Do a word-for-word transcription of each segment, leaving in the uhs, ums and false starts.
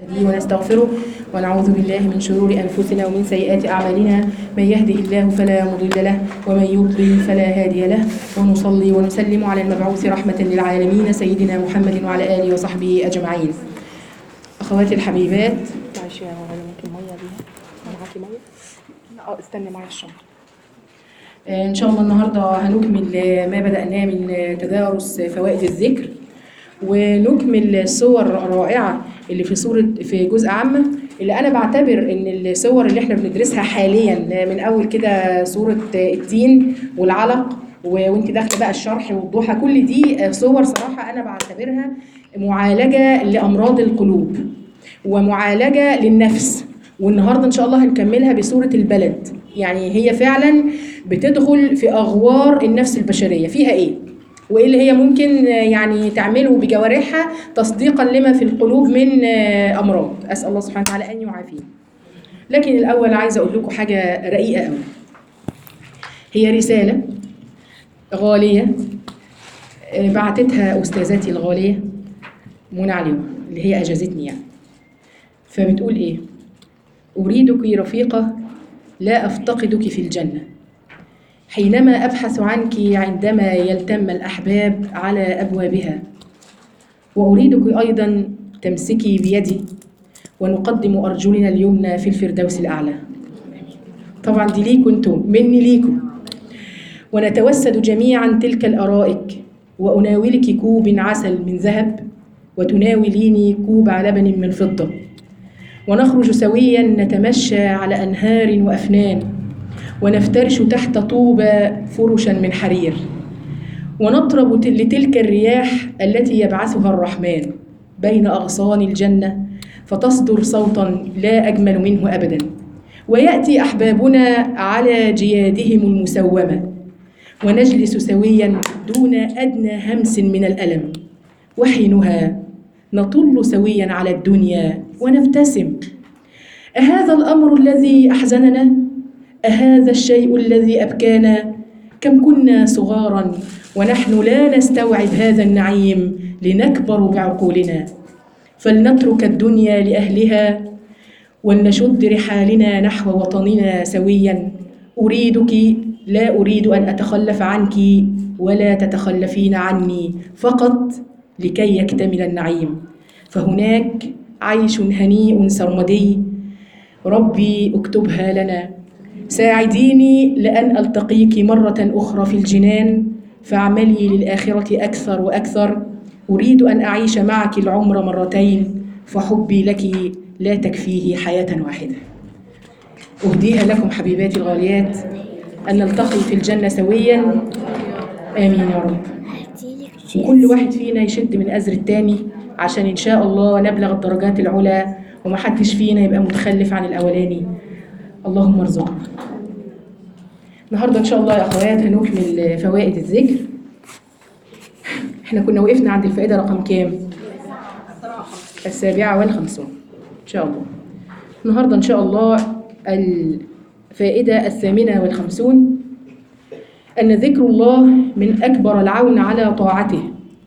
ونستغفره ونعوذ بالله من شرور أنفسنا ومن سيئات أعمالنا، من يهده الله فلا مضل له ومن يضلل فلا هادي له، ونصلي ونسلم على المبعوث رحمة للعالمين سيدنا محمد وعلى آله وصحبه أجمعين. أخواتي الحبيبات، معلش يا ماما ممكن مية دي؟ معاكي مية؟ اه استني معايا الشنطة. إن شاء الله النهارده هنكمل ما بدأناه من تدارس فوائد الذكر، ونكمل الصور الرائعة اللي في سورة في جزء عامة، اللي أنا بعتبر إن الصور اللي إحنا بندرسها حاليا من أول كده سورة التين والعلق وأنت داخلة بقى الشرح والضحى، كل دي صور صراحة أنا بعتبرها معالجة لأمراض القلوب ومعالجة للنفس. والنهارده إن شاء الله هنكملها بسورة البلد، يعني هي فعلا بتدخل في أغوار النفس البشرية، فيها إيه؟ وإيه اللي هي ممكن يعني تعمله بجوارحها تصديقا لما في القلوب من أمراض. أسأل الله سبحانه وتعالى أن يعافينا. لكن الأول عايزة أقول لكم حاجة رقيقة أوي. هي رسالة غالية بعتتها أستاذتي الغالية منى علوة اللي هي أجازتني يعني. فبتقول إيه؟ أريدك رفيقة لا أفتقدك في الجنة، حينما أبحث عنك عندما يلتم الأحباب على أبوابها، وأريدك أيضا تمسكي بيدي ونقدم أرجلنا اليمنى في الفردوس الأعلى. طبعا دي ليكم انتم، مني ليكم. ونتوسد جميعا تلك الأرائك، وأناولك كوب عسل من ذهب وتناوليني كوب لبن من فضة، ونخرج سويا نتمشى على أنهار وأفنان، ونفترش تحت طوبى فرشا من حرير، ونطرب لتلك الرياح التي يبعثها الرحمن بين أغصان الجنة فتصدر صوتا لا أجمل منه أبدا، ويأتي أحبابنا على جيادهم المسومة، ونجلس سويا دون أدنى همس من الألم، وحينها نطل سويا على الدنيا ونبتسم. أهذا الأمر الذي أحزننا؟ أهذا الشيء الذي أبكانا؟ كم كنا صغارا ونحن لا نستوعب هذا النعيم لنكبر بعقولنا، فلنترك الدنيا لأهلها ولنشد رحالنا نحو وطننا سويا. أريدك لا أريد أن أتخلف عنك ولا تتخلفين عني، فقط لكي يكتمل النعيم، فهناك عيش هنيء سرمدي ربي اكتبها لنا. ساعديني لأن ألتقيك مرة أخرى في الجنان، فاعملي للآخرة أكثر وأكثر. أريد أن أعيش معك العمر مرتين، فحبي لك لا تكفيه حياة واحدة. أهديها لكم حبيباتي الغاليات، أن نلتقي في الجنة سويا، آمين يا رب. وكل واحد فينا يشد من أزر التاني عشان إن شاء الله نبلغ الدرجات العلى، ومحدش فينا يبقى متخلف عن الأولاني. اللهم ارزقنا. النهارده ان شاء الله يا اخوات هنكمل فوائد الذكر. احنا كنا وقفنا عند الفائده رقم كام؟ السابعه والخمسون ان شاء الله. النهارده ان شاء الله الفائده الثامنه والخمسون، ان ذكر الله من اكبر العون على طاعته،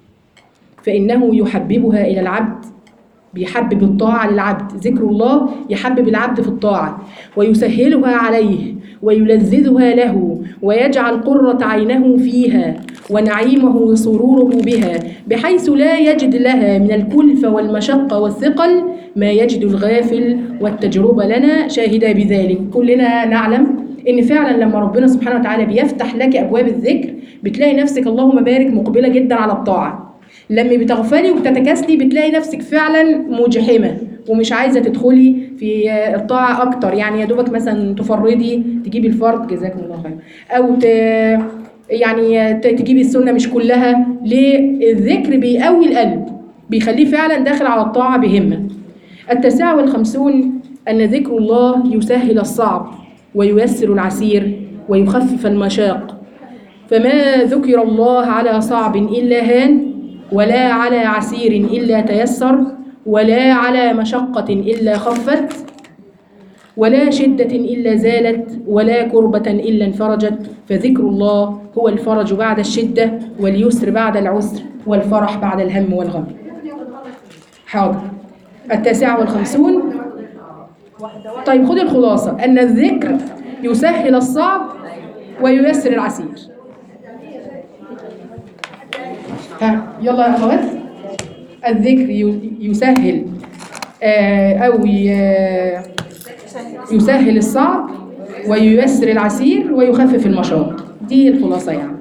فانه يحببها الى العبد، بيحبب الطاعة للعبد. ذكر الله يحبب العبد في الطاعة ويسهلها عليه ويلذذها له، ويجعل قرة عينه فيها ونعيمه وسروره بها، بحيث لا يجد لها من الكلفة والمشقة والثقل ما يجد الغافل. والتجربة لنا شاهدة بذلك. كلنا نعلم إن فعلا لما ربنا سبحانه وتعالى بيفتح لك أبواب الذكر بتلاقي نفسك اللهم بارك مقبلة جدا على الطاعة. لما بتغفلي وبتتكاسلي بتلاقي نفسك فعلا مجحمة ومش عايزة تدخلي في الطاعة أكتر، يعني يا دوبك مثلا تفردي تجيبي الفرض جزاكم الله خير، أو ت... يعني تجيبي السنة مش كلها. ليه؟ الذكر بيقوي القلب، بيخليه فعلا داخل على الطاعة بهمة. التاسعة والخمسون أن ذكر الله يسهل الصعب وييسر العسير ويخفف المشاق، فما ذكر الله على صعب إلا هان، ولا على عسير إلا تيسر، ولا على مشقة إلا خفت، ولا شدة إلا زالت، ولا كربة إلا انفرجت. فذكر الله هو الفرج بعد الشدة، واليسر بعد العسر، والفرح بعد الهم والغم. حاضر. التاسعة والخمسون. طيب خد الخلاصة، أن الذكر يسهل الصعب وييسر العسير. ها يلا يا أخوات. الذكر يسهل أو يسهل الصعب وييسر العسير ويخفف المشاق. دي الخلاصة يعني.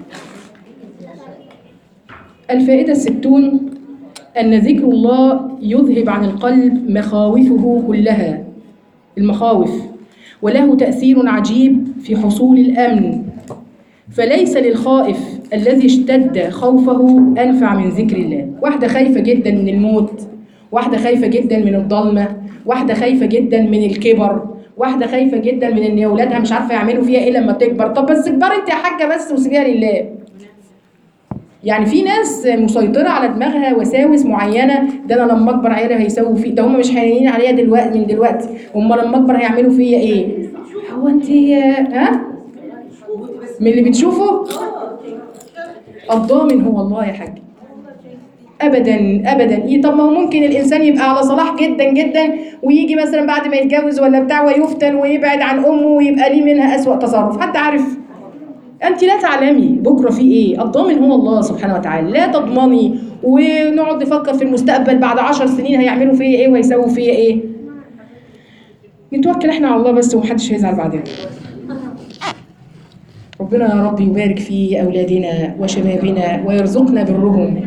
الفائدة الستون أن ذكر الله يذهب عن القلب مخاوفه كلها، المخاوف، وله تأثير عجيب في حصول الأمن، فليس للخائف الذي اشتد خوفه أنفع من ذكر الله. واحدة خايفة جدا من الموت، واحدة خايفة جدا من الضلمة، واحدة خايفة جدا من الكبر، واحدة خايفة جدا من ان اولادها مش عارفة يعملوا فيها ايه لما تكبر. طب بس كبري انت يا حاجة بس وسيبيها لله. يعني في ناس مسيطرة على دماغها وساوس معينة، ده انا لما اكبر عيالي هيسووا فيه، ده هم مش حنينين عليا دلوقتي من دلوقتي، هم لما اكبر هيعملوا فيا ايه؟ هو انت ها؟ من اللي بتشوفه؟ الضامن هو الله يا حاج. ابدا ابدا. ايه طب ما هو ممكن الانسان يبقى على صلاح جدا جدا ويجي مثلا بعد ما يتجوز ولا بتاع ويفتن ويبعد عن امه ويبقى ليه منها اسوأ تصرف. حد عارف؟ انت لا تعلمي بكره في ايه. الضامن هو الله سبحانه وتعالى. لا تضمني ونقعد نفكر في المستقبل بعد عشر سنين هيعملوا فيا ايه وهيسووا فيا ايه. نتوكل احنا على الله بس ومحدش هيزعل بعدين. ربنا يا رب يبارك في اولادنا وشبابنا ويرزقنا برهم.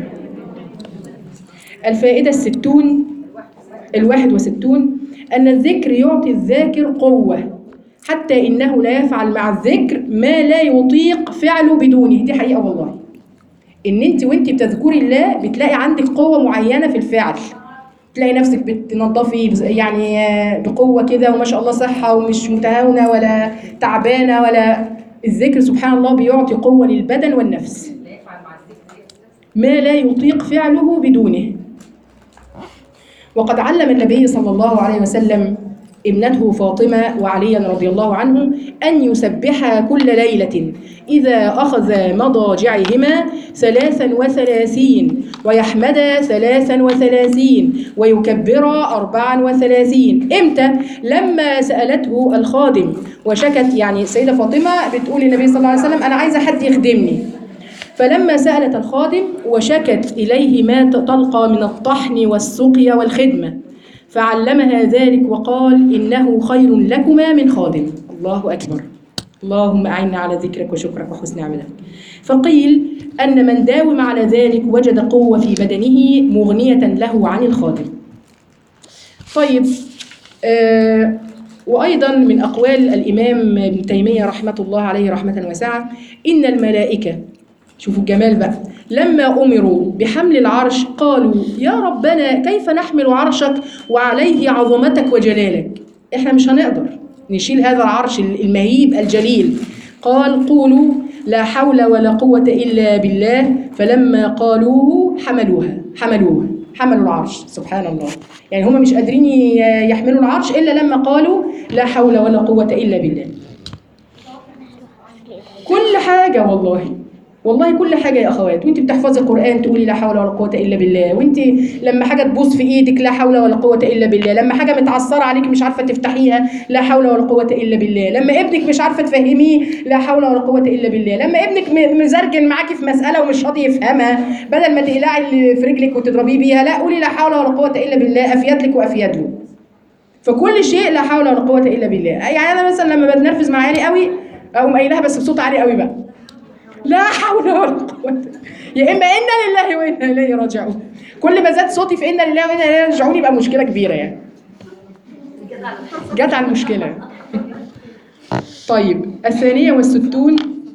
الفائدة الستون الواحد وستون أن الذكر يعطي الذاكر قوة، حتى إنه لا يفعل مع الذكر ما لا يطيق فعله بدونه. دي حقيقة والله. إن أنت وأنت بتذكري الله بتلاقي عندك قوة معينة في الفعل، تلاقي نفسك بتنظفي يعني بقوة كده وما شاء الله صحة ومش متهاونة ولا تعبانة ولا. الذكر سبحان الله بيعطي قوة للبدن والنفس ما لا يطيق فعله بدونه. وقد علم النبي صلى الله عليه وسلم ابنته فاطمة وعليا رضي الله عنهم أن يسبحا كل ليلة إذا أخذ مضاجعهما ثلاثا وثلاثين ويحمدا ثلاثا وثلاثين ويكبرا أربعا وثلاثين. إمتى؟ لما سألته الخادم وشكت، يعني السيدة فاطمة بتقول للنبي صلى الله عليه وسلم أنا عايزة حد يخدمني، فلما سألت الخادم وشكت إليه ما تلقى من الطحن والسقيا والخدمة فعلمها ذلك وقال إنه خير لكما من خادم. الله أكبر. اللهم أعنا على ذكرك وشكرك وحسن عبادتك. فقيل أن من داوم على ذلك وجد قوة في بدنه مغنية له عن الخادم. طيب آه وأيضا من أقوال الإمام ابن تيمية رحمة الله عليه رحمة واسعة إن الملائكة، شوفوا الجمال بقى، لما أمروا بحمل العرش قالوا يا ربنا كيف نحمل عرشك وعليه عظمتك وجلالك. إحنا مش هنقدر نشيل هذا العرش المهيب الجليل. قال قولوا لا حول ولا قوة إلا بالله، فلما قالوه حملوها حملوها حملوا العرش. سبحان الله. يعني هم مش قادرين يحملوا العرش إلا لما قالوا لا حول ولا قوة إلا بالله. كل حاجة والله والله كل حاجة يا أخوات. وانت بتحفظي القرآن تقولي لا حول ولا قوة إلا بالله، وانت لما حاجة تبوظ في إيدك لا حول ولا قوة إلا بالله، لما حاجة متعصرة عليك مش عارفة تفتحيها لا حول ولا قوة إلا بالله، لما ابنك مش عارفة تفهميه لا حول ولا قوة إلا بالله، لما ابنك مزرجن معاكي في مسألة ومش راضي يفهمها بدل ما تقلعي اللي في رجلك وتضربيه بيها لا قولي لا حول ولا قوة إلا بالله، أفيد لك وأفيد له. فكل شيء لا حول ولا قوة إلا بالله. يعني أنا مثلا لما بتنرفز مع عيالي قوي أقوم قايلها بس بصوت عالي قوي بقى لا حول ولا قوة، يا إما إنا لله وإنا إليه راجعون. كل ما زاد صوتي في إنا لله وإنا إليه راجعون يبقى مشكلة كبيرة يعني. جت على المشكلة. طيب الثانية والستون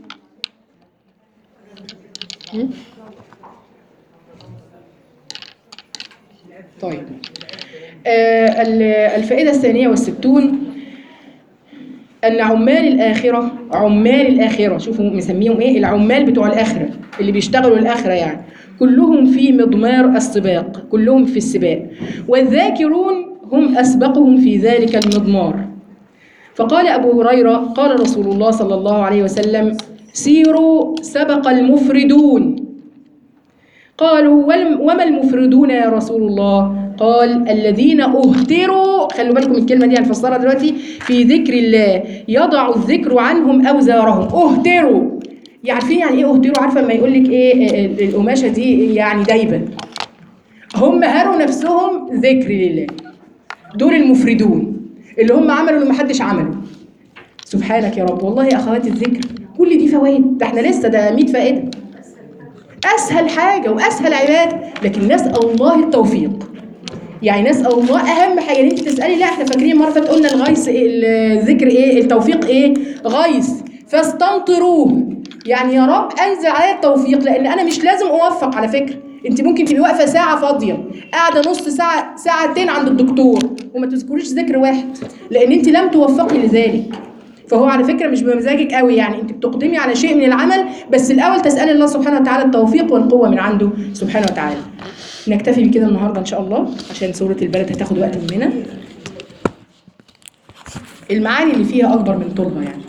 طيب آه الفائدة الثانية والستون أن عمال الآخرة عمال الآخرة شوفوا مسميهم إيه، العمال بتوع الآخرة اللي بيشتغلوا الآخرة يعني كلهم في مضمار السباق، كلهم في السباق، والذاكرون هم أسبقهم في ذلك المضمار. فقال أبو هريرة قال رسول الله صلى الله عليه وسلم سيروا سبق المفردون. قالوا وما المفردون يا رسول الله؟ قال الذين اهتروا، خلوا بالكم الكلمه دي هنفسرها دلوقتي، في ذكر الله يضع الذكر عنهم اوزارهم. اهتروا يعني عارفين يعني ايه اهتروا؟ عارفه لما يقول لك ايه القماشه دي يعني دايبه، هم هروا نفسهم ذكر لله. دول المفردون اللي هم عملوا اللي محدش عمله. سبحانك يا رب. والله يا اخواتي الذكر كل دي فوائد، ده احنا لسه ده مية فائده. اسهل حاجه واسهل عباده، لكن نسال الله التوفيق. يعني نسال الله، اهم حاجه ان انت تسالي. لا احنا فاكرين مره فاتت قلنا الغيث إيه؟ الذكر ايه؟ التوفيق ايه؟ غيث فاستمطروه. يعني يا رب انزل عليا التوفيق، لان انا مش لازم اوفق. على فكره انت ممكن تبقي واقفه ساعه فاضيه، قاعده نص ساعه ساعتين عند الدكتور وما تذكريش ذكر واحد، لان انت لم توفقي لذلك. فهو على فكره مش بمزاجك قوي، يعني انت بتقدمي على شيء من العمل، بس الاول تسالي الله سبحانه وتعالى التوفيق والقوه من عنده سبحانه وتعالى. نكتفي بكده النهارده ان شاء الله، عشان سوره البلد هتاخد وقت مننا. المعاني اللي فيها اكبر من طولها يعني.